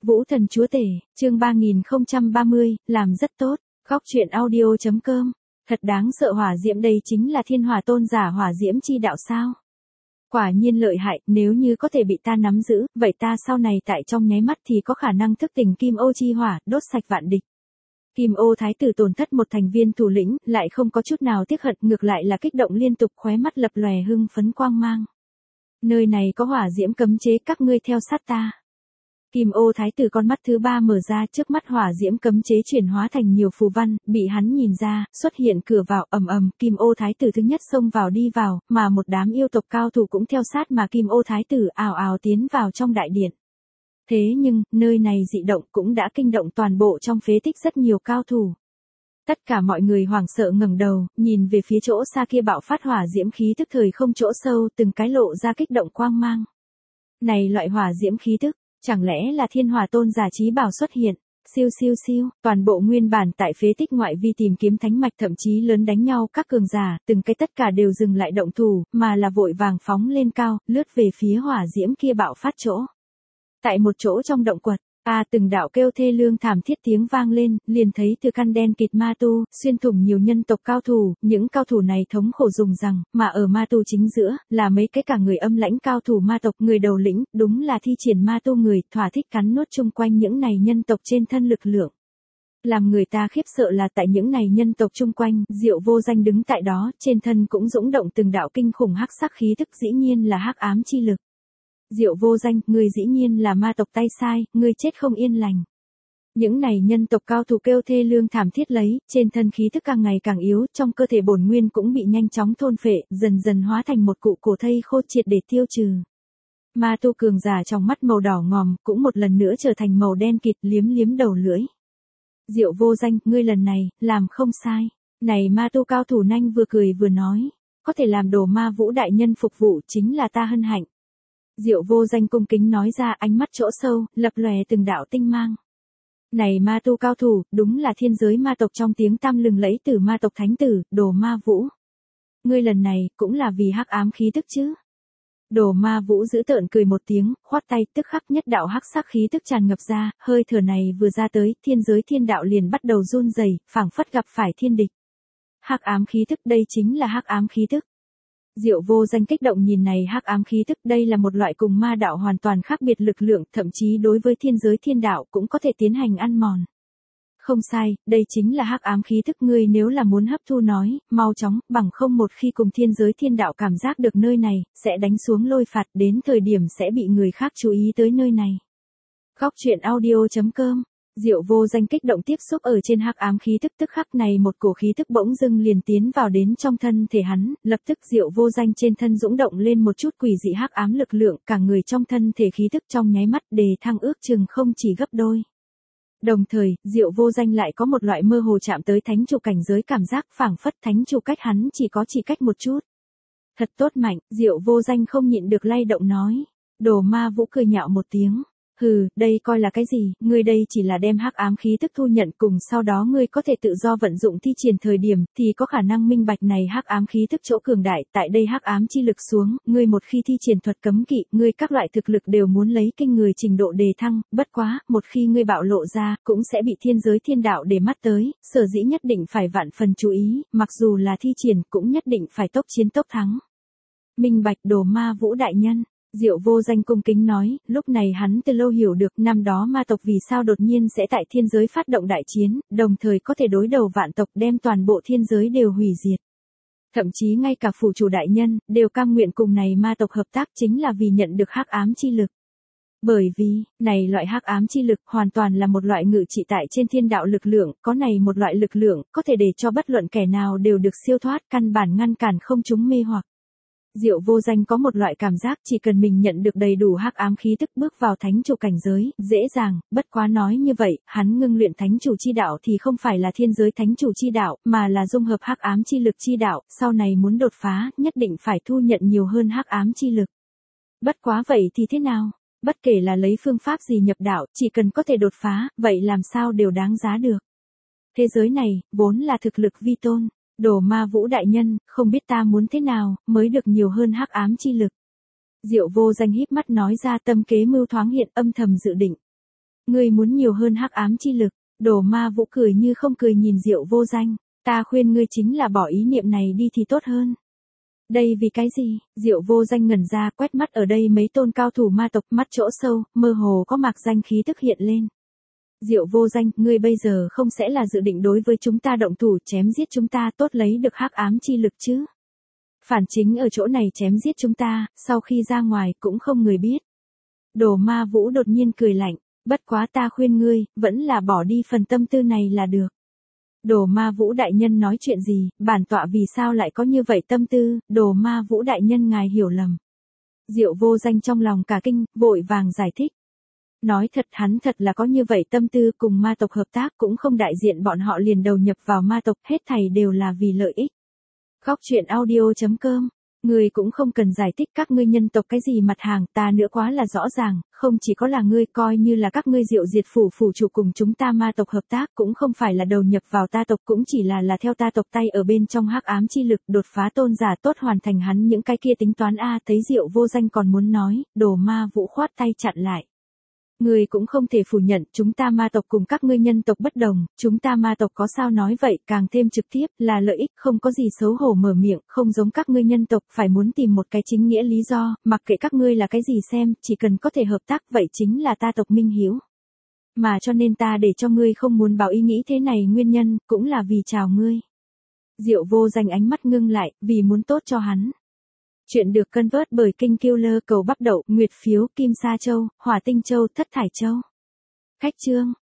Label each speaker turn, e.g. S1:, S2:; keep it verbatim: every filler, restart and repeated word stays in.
S1: Vũ Thần Chúa Tể, chương ba nghìn không trăm ba mươi, làm rất tốt, góc truyện audio.com. Thật đáng sợ, hỏa diễm đây chính là thiên hỏa tôn giả hỏa diễm chi đạo sao? Quả nhiên lợi hại, nếu như có thể bị ta nắm giữ, vậy ta sau này tại trong nháy mắt thì có khả năng thức tỉnh kim ô chi hỏa, đốt sạch vạn địch. Kim ô thái tử tổn thất một thành viên thủ lĩnh, lại không có chút nào tiếc hận, ngược lại là kích động liên tục, khóe mắt lập lòe hưng phấn quang mang. Nơi này có hỏa diễm cấm chế, các ngươi theo sát ta. Kim ô thái tử con mắt thứ ba mở ra, trước mắt hỏa diễm cấm chế chuyển hóa thành nhiều phù văn, bị hắn nhìn ra, xuất hiện cửa vào, ầm ầm, kim ô thái tử thứ nhất xông vào đi vào, mà một đám yêu tộc cao thủ cũng theo sát mà kim ô thái tử ào ào tiến vào trong đại điện. Thế nhưng, nơi này dị động cũng đã kinh động toàn bộ trong phế tích rất nhiều cao thủ. Tất cả mọi người hoảng sợ ngẩng đầu, nhìn về phía chỗ xa kia bạo phát hỏa diễm khí tức thời không chỗ sâu, từng cái lộ ra kích động quang mang. Này loại hỏa diễm khí tức, chẳng lẽ là thiên hỏa tôn giả chí bảo xuất hiện? Siêu siêu siêu, toàn bộ nguyên bản tại phế tích ngoại vi tìm kiếm thánh mạch, thậm chí lớn đánh nhau các cường giả, từng cái tất cả đều dừng lại động thủ, mà là vội vàng phóng lên cao, lướt về phía hỏa diễm kia bạo phát chỗ. Tại một chỗ trong động quật, a từng đạo kêu thê lương thảm thiết tiếng vang lên, liền thấy từ căn đen kịt ma tu, xuyên thủng nhiều nhân tộc cao thủ, những cao thủ này thống khổ dùng rằng, mà ở ma tu chính giữa, là mấy cái cả người âm lãnh cao thủ ma tộc, người đầu lĩnh, đúng là thi triển ma tu người, thỏa thích cắn nuốt chung quanh những này nhân tộc trên thân lực lượng. Làm người ta khiếp sợ là tại những này nhân tộc chung quanh, Diệu Vô Danh đứng tại đó, trên thân cũng dũng động từng đạo kinh khủng hắc sắc khí tức, dĩ nhiên là hắc ám chi lực. Diệu Vô Danh, ngươi dĩ nhiên là ma tộc tay sai, ngươi chết không yên lành. Những này nhân tộc cao thủ kêu thê lương thảm thiết lấy, trên thân khí thức càng ngày càng yếu, trong cơ thể bổn nguyên cũng bị nhanh chóng thôn phệ, dần dần hóa thành một cụ cổ thây khô triệt để tiêu trừ. Ma tu cường giả trong mắt màu đỏ ngòm, cũng một lần nữa trở thành màu đen kịt, liếm liếm đầu lưỡi. Diệu Vô Danh, ngươi lần này, làm không sai. Này ma tu cao thủ nhanh vừa cười vừa nói, có thể làm đồ ma vũ đại nhân phục vụ chính là ta hân hạnh. Diệu Vô Danh cung kính nói ra, ánh mắt chỗ sâu, lập lòe từng đạo tinh mang. Này ma tu cao thủ, đúng là thiên giới ma tộc trong tiếng tăm lừng lẫy từ ma tộc thánh tử, Đồ Ma Vũ. Ngươi lần này, cũng là vì hắc ám khí tức chứ? Đồ Ma Vũ giữ tợn cười một tiếng, khoát tay, tức khắc nhất đạo hắc sắc khí tức tràn ngập ra, hơi thở này vừa ra tới, thiên giới thiên đạo liền bắt đầu run rẩy, phảng phất gặp phải thiên địch. Hắc ám khí tức, đây chính là hắc ám khí tức. Diệu Vô Danh kích động nhìn này hắc ám khí tức, đây là một loại cùng ma đạo hoàn toàn khác biệt lực lượng, thậm chí đối với thiên giới thiên đạo cũng có thể tiến hành ăn mòn. Không sai, đây chính là hắc ám khí tức, ngươi nếu là muốn hấp thu nói, mau chóng, bằng không một khi cùng thiên giới thiên đạo cảm giác được nơi này, sẽ đánh xuống lôi phạt, đến thời điểm sẽ bị người khác chú ý tới nơi này. Góc truyện audio.com. Diệu Vô Danh kích động tiếp xúc ở trên hắc ám khí tức, tức khắc này một cổ khí tức bỗng dưng liền tiến vào đến trong thân thể hắn, lập tức Diệu Vô Danh trên thân dũng động lên một chút quỷ dị hắc ám lực lượng, cả người trong thân thể khí tức trong nháy mắt đề thăng ước chừng không chỉ gấp đôi. Đồng thời, Diệu Vô Danh lại có một loại mơ hồ chạm tới thánh chủ cảnh giới cảm giác, phảng phất thánh chủ cách hắn chỉ có chỉ cách một chút. Thật tốt mạnh, Diệu Vô Danh không nhịn được lay động nói. Đồ Ma Vũ cười nhạo một tiếng. Hừ, đây coi là cái gì, ngươi đây chỉ là đem hắc ám khí tức thu nhận, cùng sau đó ngươi có thể tự do vận dụng thi triển thời điểm, thì có khả năng minh bạch này hắc ám khí tức chỗ cường đại, tại đây hắc ám chi lực xuống, ngươi một khi thi triển thuật cấm kỵ, ngươi các loại thực lực đều muốn lấy kinh người trình độ đề thăng, bất quá, một khi ngươi bạo lộ ra, cũng sẽ bị thiên giới thiên đạo để mắt tới, sở dĩ nhất định phải vạn phần chú ý, mặc dù là thi triển, cũng nhất định phải tốc chiến tốc thắng. Minh bạch, Đồ Ma Vũ đại nhân. Diệu Vô Danh cung kính nói, lúc này hắn từ lâu hiểu được năm đó ma tộc vì sao đột nhiên sẽ tại thiên giới phát động đại chiến, đồng thời có thể đối đầu vạn tộc đem toàn bộ thiên giới đều hủy diệt. Thậm chí ngay cả phủ chủ đại nhân, đều cam nguyện cùng này ma tộc hợp tác chính là vì nhận được hắc ám chi lực. Bởi vì, này loại hắc ám chi lực hoàn toàn là một loại ngự trị tại trên thiên đạo lực lượng, có này một loại lực lượng, có thể để cho bất luận kẻ nào đều được siêu thoát, căn bản ngăn cản không chúng mê hoặc. Diệu Vô Danh có một loại cảm giác chỉ cần mình nhận được đầy đủ hắc ám khí tức bước vào thánh chủ cảnh giới, dễ dàng, bất quá nói như vậy, hắn ngưng luyện thánh chủ chi đạo thì không phải là thiên giới thánh chủ chi đạo, mà là dung hợp hắc ám chi lực chi đạo, sau này muốn đột phá, nhất định phải thu nhận nhiều hơn hắc ám chi lực. Bất quá vậy thì thế nào? Bất kể là lấy phương pháp gì nhập đạo, chỉ cần có thể đột phá, vậy làm sao đều đáng giá được. Thế giới này, vốn là thực lực vi tôn. Đồ Ma Vũ đại nhân, không biết ta muốn thế nào, mới được nhiều hơn hắc ám chi lực. Diệu Vô Danh híp mắt nói ra, tâm kế mưu thoáng hiện, âm thầm dự định. Ngươi muốn nhiều hơn hắc ám chi lực. Đồ Ma Vũ cười như không cười nhìn Diệu Vô Danh, ta khuyên ngươi chính là bỏ ý niệm này đi thì tốt hơn. Đây vì cái gì? Diệu Vô Danh ngẩn ra, quét mắt ở đây mấy tôn cao thủ ma tộc, mắt chỗ sâu, mơ hồ có mạc danh khí tức hiện lên. Diệu Vô Danh, ngươi bây giờ không sẽ là dự định đối với chúng ta động thủ chém giết chúng ta tốt lấy được hắc ám chi lực chứ? Phản chính ở chỗ này chém giết chúng ta, sau khi ra ngoài cũng không người biết. Đồ Ma Vũ đột nhiên cười lạnh, bất quá ta khuyên ngươi, vẫn là bỏ đi phần tâm tư này là được. Đồ Ma Vũ đại nhân nói chuyện gì, bản tọa vì sao lại có như vậy tâm tư, Đồ Ma Vũ đại nhân ngài hiểu lầm. Diệu Vô Danh trong lòng cả kinh, vội vàng giải thích. Nói thật hắn thật là có như vậy tâm tư cùng ma tộc hợp tác cũng không đại diện bọn họ liền đầu nhập vào ma tộc, hết thảy đều là vì lợi ích. Khóc chuyện audio chấm com. Ngươi cũng không cần giải thích các ngươi nhân tộc cái gì mặt hàng, ta nữa quá là rõ ràng, không chỉ có là ngươi coi như là các ngươi Diệu Diệt phủ phủ chủ cùng chúng ta ma tộc hợp tác cũng không phải là đầu nhập vào ta tộc cũng chỉ là là theo ta tộc tay ở bên trong hắc ám chi lực đột phá tôn giả tốt hoàn thành hắn những cái kia tính toán a thấy Diệu Vô Danh còn muốn nói, Đồ Ma Vũ khoát tay chặn lại. Ngươi cũng không thể phủ nhận, chúng ta ma tộc cùng các ngươi nhân tộc bất đồng, chúng ta ma tộc có sao nói vậy, càng thêm trực tiếp, là lợi ích, không có gì xấu hổ mở miệng, không giống các ngươi nhân tộc, phải muốn tìm một cái chính nghĩa lý do, mặc kệ các ngươi là cái gì xem, chỉ cần có thể hợp tác, vậy chính là ta tộc minh hiếu. Mà cho nên ta để cho ngươi không muốn bảo ý nghĩ thế này nguyên nhân, cũng là vì chào ngươi. Diệu Vô Danh ánh mắt ngưng lại, vì muốn tốt cho hắn. Chuyện được cân vớt bởi Kinh Killer cầu bắp đậu, Nguyệt phiếu, Kim Sa Châu, Hỏa Tinh Châu, Thất Thải Châu. Khách chương.